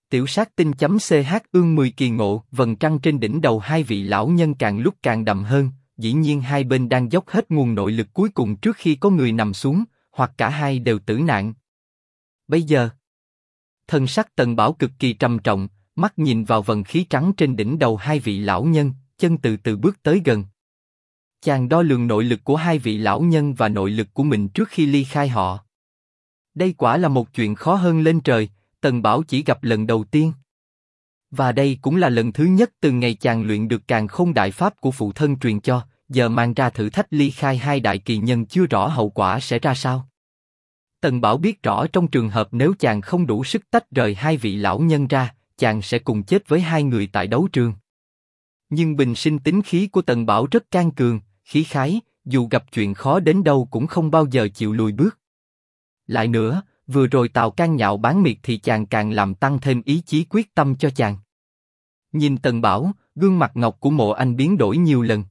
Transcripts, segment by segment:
Tiểu sát tinh.ch ương 10 kỳ ngộ, vầng trăng trên đỉnh đầu hai vị lão nhân càng lúc càng đậm hơn, dĩ nhiên hai bên đang dốc hết nguồn nội lực cuối cùng trước khi có người nằm xuống, hoặc cả hai đều tử nạn. Bây giờ, thân sắc Tần Bảo cực kỳ trầm trọng, mắt nhìn vào vầng khí trắng trên đỉnh đầu hai vị lão nhân, chân từ từ bước tới gần. Chàng đo lường nội lực của hai vị lão nhân và nội lực của mình trước khi ly khai họ. Đây quả là một chuyện khó hơn lên trời, Tần Bảo chỉ gặp lần đầu tiên. Và đây cũng là lần thứ nhất từ ngày chàng luyện được Càn Khôn Đại Pháp của phụ thân truyền cho, giờ mang ra thử thách ly khai hai đại kỳ nhân chưa rõ hậu quả sẽ ra sao. Tần Bảo biết rõ trong trường hợp nếu chàng không đủ sức tách rời hai vị lão nhân ra, chàng sẽ cùng chết với hai người tại đấu trường. Nhưng bình sinh tính khí của Tần Bảo rất can cường, khí khái, dù gặp chuyện khó đến đâu cũng không bao giờ chịu lùi bước. Lại nữa, vừa rồi Tào Can nhạo báng miệt thì chàng càng làm tăng thêm ý chí quyết tâm cho chàng. Nhìn Tần Bảo, gương mặt ngọc của Mộ Anh biến đổi nhiều lần.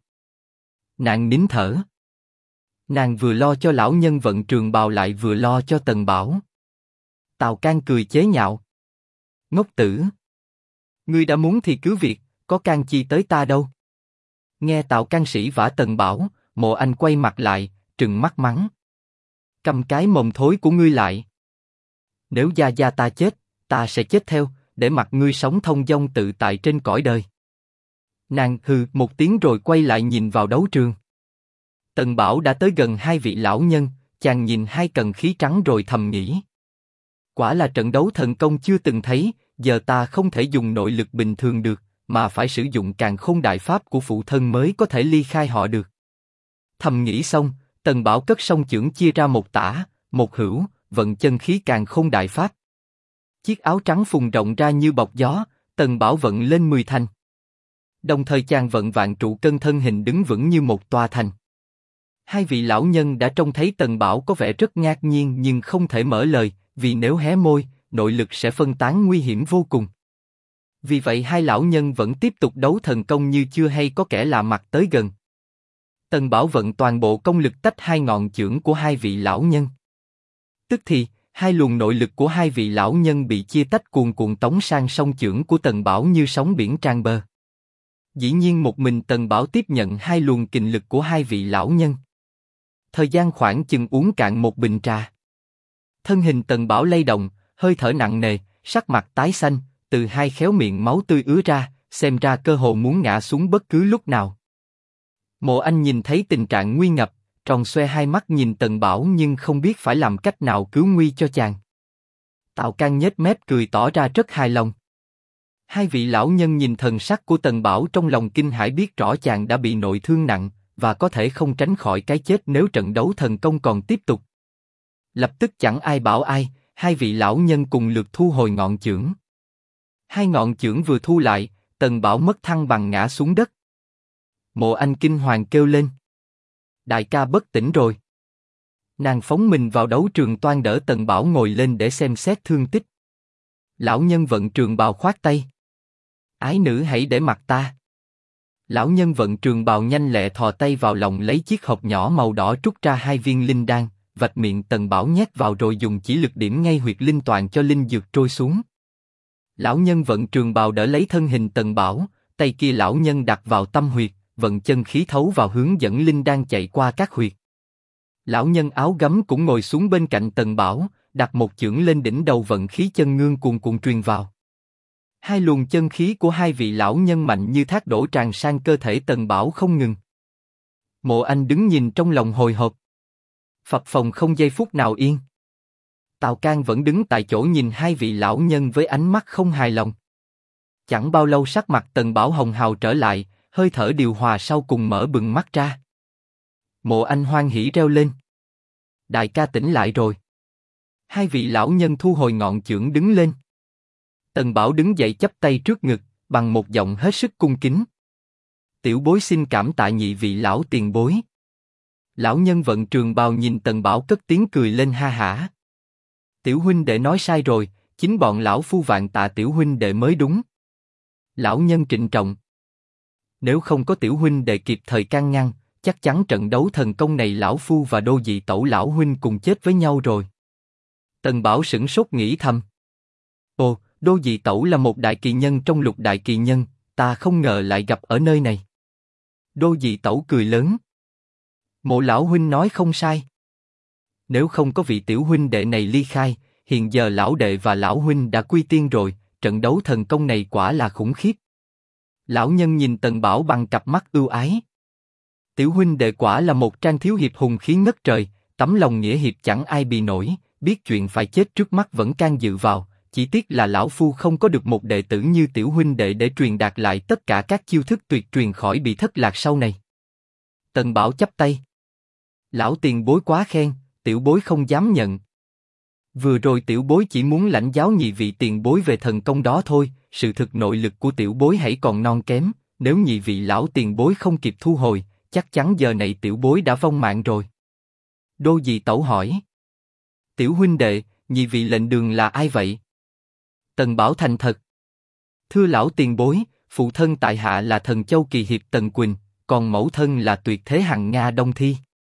Nàng nín thở. Nàng vừa lo cho lão nhân vận trường bào lại vừa lo cho Tần Bảo. Tào Can cười chế nhạo. Ngốc tử! Ngươi đã muốn thì cứ việc, có can chi tới ta đâu. Nghe Tào Can sĩ vả Tần Bảo, Mộ Anh quay mặt lại, trừng mắt mắng. Câm cái mồm thối của ngươi lại. Nếu gia gia ta chết, ta sẽ chết theo, để mặc ngươi sống thông dong tự tại trên cõi đời. Nàng hừ một tiếng rồi quay lại nhìn vào đấu trường. Tần Bảo đã tới gần hai vị lão nhân, chàng nhìn hai cần khí trắng rồi thầm nghĩ. Quả là trận đấu thần công chưa từng thấy, giờ ta không thể dùng nội lực bình thường được, mà phải sử dụng Càn Khôn Đại Pháp của phụ thân mới có thể ly khai họ được. Thầm nghĩ xong, Tần Bảo cất song chưởng chia ra một tả, một hữu, vận chân khí Càn Khôn Đại Pháp. Chiếc áo trắng phùng rộng ra như bọc gió, Tần Bảo vận lên 10 thành. Đồng thời chàng vận vạn trụ cân thân hình đứng vững như một tòa thành. Hai vị lão nhân đã trông thấy Tần Bảo có vẻ rất ngạc nhiên nhưng không thể mở lời, vì nếu hé môi, nội lực sẽ phân tán nguy hiểm vô cùng. Vì vậy hai lão nhân vẫn tiếp tục đấu thần công như chưa hay có kẻ lạ mặt tới gần. Tần Bảo vận toàn bộ công lực tách hai ngọn chưởng của hai vị lão nhân. Tức thì, hai luồng nội lực của hai vị lão nhân bị chia tách cuồn cuộn tống sang song chưởng của Tần Bảo như sóng biển tràn bờ. Dĩ nhiên một mình Tần Bảo tiếp nhận hai luồng kình lực của hai vị lão nhân. Thời gian khoảng chừng uống cạn một bình trà. Thân hình Tần Bảo lay động, hơi thở nặng nề, sắc mặt tái xanh, từ hai khéo miệng máu tươi ứa ra, xem ra cơ hồ muốn ngã xuống bất cứ lúc nào. Mộ Anh nhìn thấy tình trạng nguy ngập, tròn xoe hai mắt nhìn Tần Bảo nhưng không biết phải làm cách nào cứu nguy cho chàng. Tào Can nhếch mép cười tỏ ra rất hài lòng. Hai vị lão nhân nhìn thần sắc của Tần Bảo trong lòng kinh hãi biết rõ chàng đã bị nội thương nặng, và có thể không tránh khỏi cái chết nếu trận đấu thần công còn tiếp tục. Lập tức chẳng ai bảo ai, hai vị lão nhân cùng lượt thu hồi ngọn chưởng. Hai ngọn chưởng vừa thu lại, Tần Bảo mất thăng bằng ngã xuống đất. Mộ Anh kinh hoàng kêu lên. Đại ca bất tỉnh rồi. Nàng phóng mình vào đấu trường toan đỡ Tần Bảo ngồi lên để xem xét thương tích. Lão nhân vận trường bào khoát tay. Ái nữ hãy để mặc ta. Lão nhân vận trường bào nhanh lẹ thò tay vào lòng lấy chiếc hộp nhỏ màu đỏ trút ra hai viên linh đan, vạch miệng Tần Bảo nhét vào rồi dùng chỉ lực điểm ngay huyệt linh toàn cho linh dược trôi xuống. Lão nhân vận trường bào đỡ lấy thân hình Tần Bảo, tay kia lão nhân đặt vào tâm huyệt, vận chân khí thấu vào hướng dẫn linh đan chạy qua các huyệt. Lão nhân áo gấm cũng ngồi xuống bên cạnh Tần Bảo, đặt một chưởng lên đỉnh đầu vận khí chân ngương cuồn cuộn truyền vào. Hai luồng chân khí của hai vị lão nhân mạnh như thác đổ tràn sang cơ thể Tần Bảo không ngừng. Mộ Anh đứng nhìn trong lòng hồi hộp. Phập phồng không giây phút nào yên. Tào Can vẫn đứng tại chỗ nhìn hai vị lão nhân với ánh mắt không hài lòng. Chẳng bao lâu sắc mặt Tần Bảo hồng hào trở lại, hơi thở điều hòa sau cùng mở bừng mắt ra. Mộ Anh hoan hỉ reo lên. Đại ca tỉnh lại rồi. Hai vị lão nhân thu hồi ngọn chưởng đứng lên. Tần Bảo đứng dậy chắp tay trước ngực, bằng một giọng hết sức cung kính. Tiểu bối xin cảm tạ nhị vị lão tiền bối. Lão nhân vận trường bào nhìn Tần Bảo cất tiếng cười lên ha hả. Tiểu huynh đệ nói sai rồi, chính bọn lão phu vạn tạ tiểu huynh đệ mới đúng. Lão nhân trịnh trọng. Nếu không có tiểu huynh đệ kịp thời can ngăn, chắc chắn trận đấu thần công này lão phu và đô dị tẩu lão huynh cùng chết với nhau rồi. Tần Bảo sửng sốt nghĩ thầm. Ồ, Đô Dị Tẩu là một đại kỳ nhân trong lục đại kỳ nhân, ta không ngờ lại gặp ở nơi này. Đô Dị Tẩu cười lớn. Mộ lão huynh nói không sai. Nếu không có vị tiểu huynh đệ này ly khai, hiện giờ lão đệ và lão huynh đã quy tiên rồi, trận đấu thần công này quả là khủng khiếp. Lão nhân nhìn Tần Bảo bằng cặp mắt ưu ái. Tiểu huynh đệ quả là một trang thiếu hiệp hùng khí ngất trời, tấm lòng nghĩa hiệp chẳng ai bì nổi, biết chuyện phải chết trước mắt vẫn can dự vào, chỉ tiếc là lão phu không có được một đệ tử như tiểu huynh đệ để truyền đạt lại tất cả các chiêu thức tuyệt truyền khỏi bị thất lạc sau này. Tần Bảo chắp tay. Lão tiền bối quá khen, tiểu bối không dám nhận. Vừa rồi tiểu bối chỉ muốn lãnh giáo nhị vị tiền bối về thần công đó thôi, sự thực nội lực của tiểu bối hãy còn non kém, nếu nhị vị lão tiền bối không kịp thu hồi, chắc chắn giờ này tiểu bối đã vong mạng rồi. Đô Dị Tẩu hỏi. Tiểu huynh đệ, nhị vị lệnh đường là ai vậy? Tần Bảo thành thật. Thưa lão tiền bối, phụ thân tại hạ là Thần Châu kỳ hiệp Tần Quỳnh, còn mẫu thân là Tuyệt Thế Hằng Nga Đông Thi.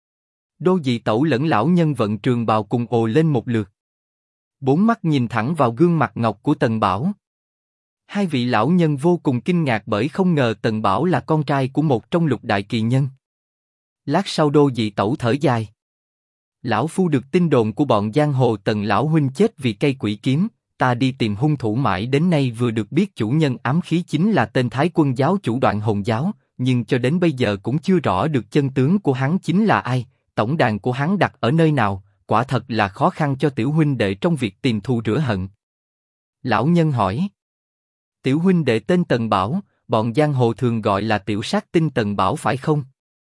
Đô Dị Tẩu lẫn lão nhân vận trường bào cùng ồ lên một lượt. Bốn mắt nhìn thẳng vào gương mặt ngọc của Tần Bảo. Hai vị lão nhân vô cùng kinh ngạc bởi không ngờ Tần Bảo là con trai của một trong lục đại kỳ nhân. Lát sau Đô Dị Tẩu thở dài. Lão phu được tin đồn của bọn giang hồ Tần lão huynh chết vì cây quỷ kiếm, ta đi tìm hung thủ mãi đến nay vừa được biết chủ nhân ám khí chính là tên Thái Quân giáo chủ Đoạn Hồn giáo, nhưng cho đến bây giờ cũng chưa rõ được chân tướng của hắn chính là ai, tổng đàn của hắn đặt ở nơi nào, quả thật là khó khăn cho tiểu huynh đệ trong việc tìm thù rửa hận. Lão nhân hỏi. Tiểu huynh đệ tên Tần Bảo, bọn giang hồ thường gọi là tiểu sát tinh Tần Bảo phải không?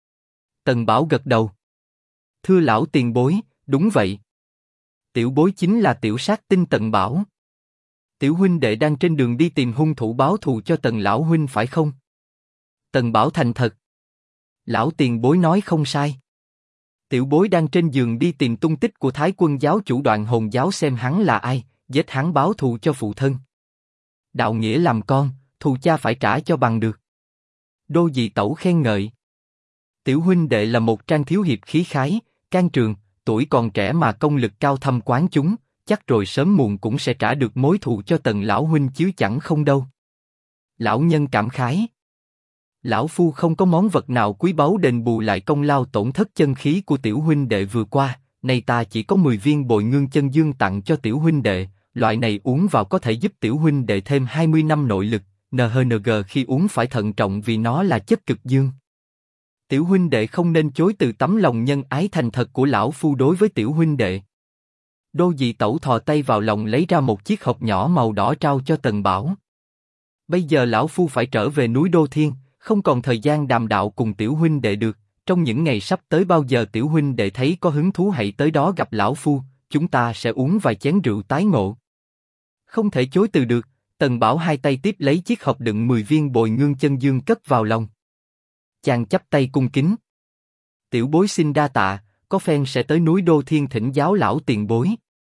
Tần Bảo gật đầu. Thưa lão tiền bối, đúng vậy. Tiểu bối chính là tiểu sát tinh Tần Bảo. Tiểu huynh đệ đang trên đường đi tìm hung thủ báo thù cho Tần lão huynh phải không? Tần Bảo thành thật. Lão tiền bối nói không sai. Tiểu bối đang trên giường đi tìm tung tích của Thái Quân giáo chủ Đoạn Hồn giáo xem hắn là ai, giết hắn báo thù cho phụ thân. Đạo nghĩa làm con, thù cha phải trả cho bằng được. Đô Dị Tẩu khen ngợi. Tiểu huynh đệ là một trang thiếu hiệp khí khái, can trường, tuổi còn trẻ mà công lực cao thâm quán chúng, chắc rồi sớm muộn cũng sẽ trả được mối thù cho Tần lão huynh chứ chẳng không đâu. Lão nhân cảm khái. Lão phu không có món vật nào quý báu đền bù lại công lao tổn thất chân khí của tiểu huynh đệ vừa qua, nay ta chỉ có 10 viên Bội Ngương chân dương tặng cho tiểu huynh đệ, loại này uống vào có thể giúp tiểu huynh đệ thêm 20 năm nội lực, NHNG khi uống phải thận trọng vì nó là chất cực dương. Tiểu huynh đệ không nên chối từ tấm lòng nhân ái thành thật của lão phu đối với tiểu huynh đệ. Đô Dị Tẩu thò tay vào lòng lấy ra một chiếc hộp nhỏ màu đỏ trao cho Tần Bảo. Bây giờ lão phu phải trở về núi Đô Thiên, không còn thời gian đàm đạo cùng tiểu huynh đệ được. Trong những ngày sắp tới bao giờ tiểu huynh đệ thấy có hứng thú hãy tới đó gặp lão phu, chúng ta sẽ uống vài chén rượu tái ngộ. Không thể chối từ được, Tần Bảo hai tay tiếp lấy chiếc hộp đựng 10 viên Bội Ngương chân dương cất vào lòng. Chàng chắp tay cung kính. Tiểu bối xin đa tạ, có phen sẽ tới núi Đô Thiên thỉnh giáo lão tiền bối.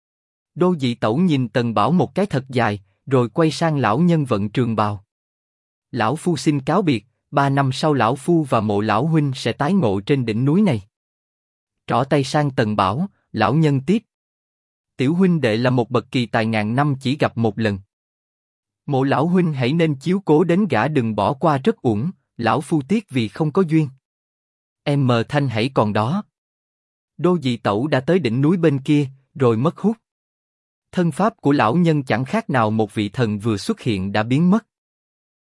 Đô Dị Tẩu nhìn Tần Bảo một cái thật dài, rồi quay sang lão nhân vận trường bào. Lão phu xin cáo biệt, 3 năm sau lão phu và Mộ lão huynh sẽ tái ngộ trên đỉnh núi này. Trỏ tay sang Tần Bảo, lão nhân tiếp. Tiểu huynh đệ là một bậc kỳ tài ngàn năm chỉ gặp một lần. Mộ lão huynh hãy nên chiếu cố đến gã đừng bỏ qua rất uổng, lão phu tiếc vì không có duyên. Em mờ thanh hãy còn đó. Đô Dị Tẩu đã tới đỉnh núi bên kia, rồi mất hút. Thân pháp của lão nhân chẳng khác nào một vị thần vừa xuất hiện đã biến mất.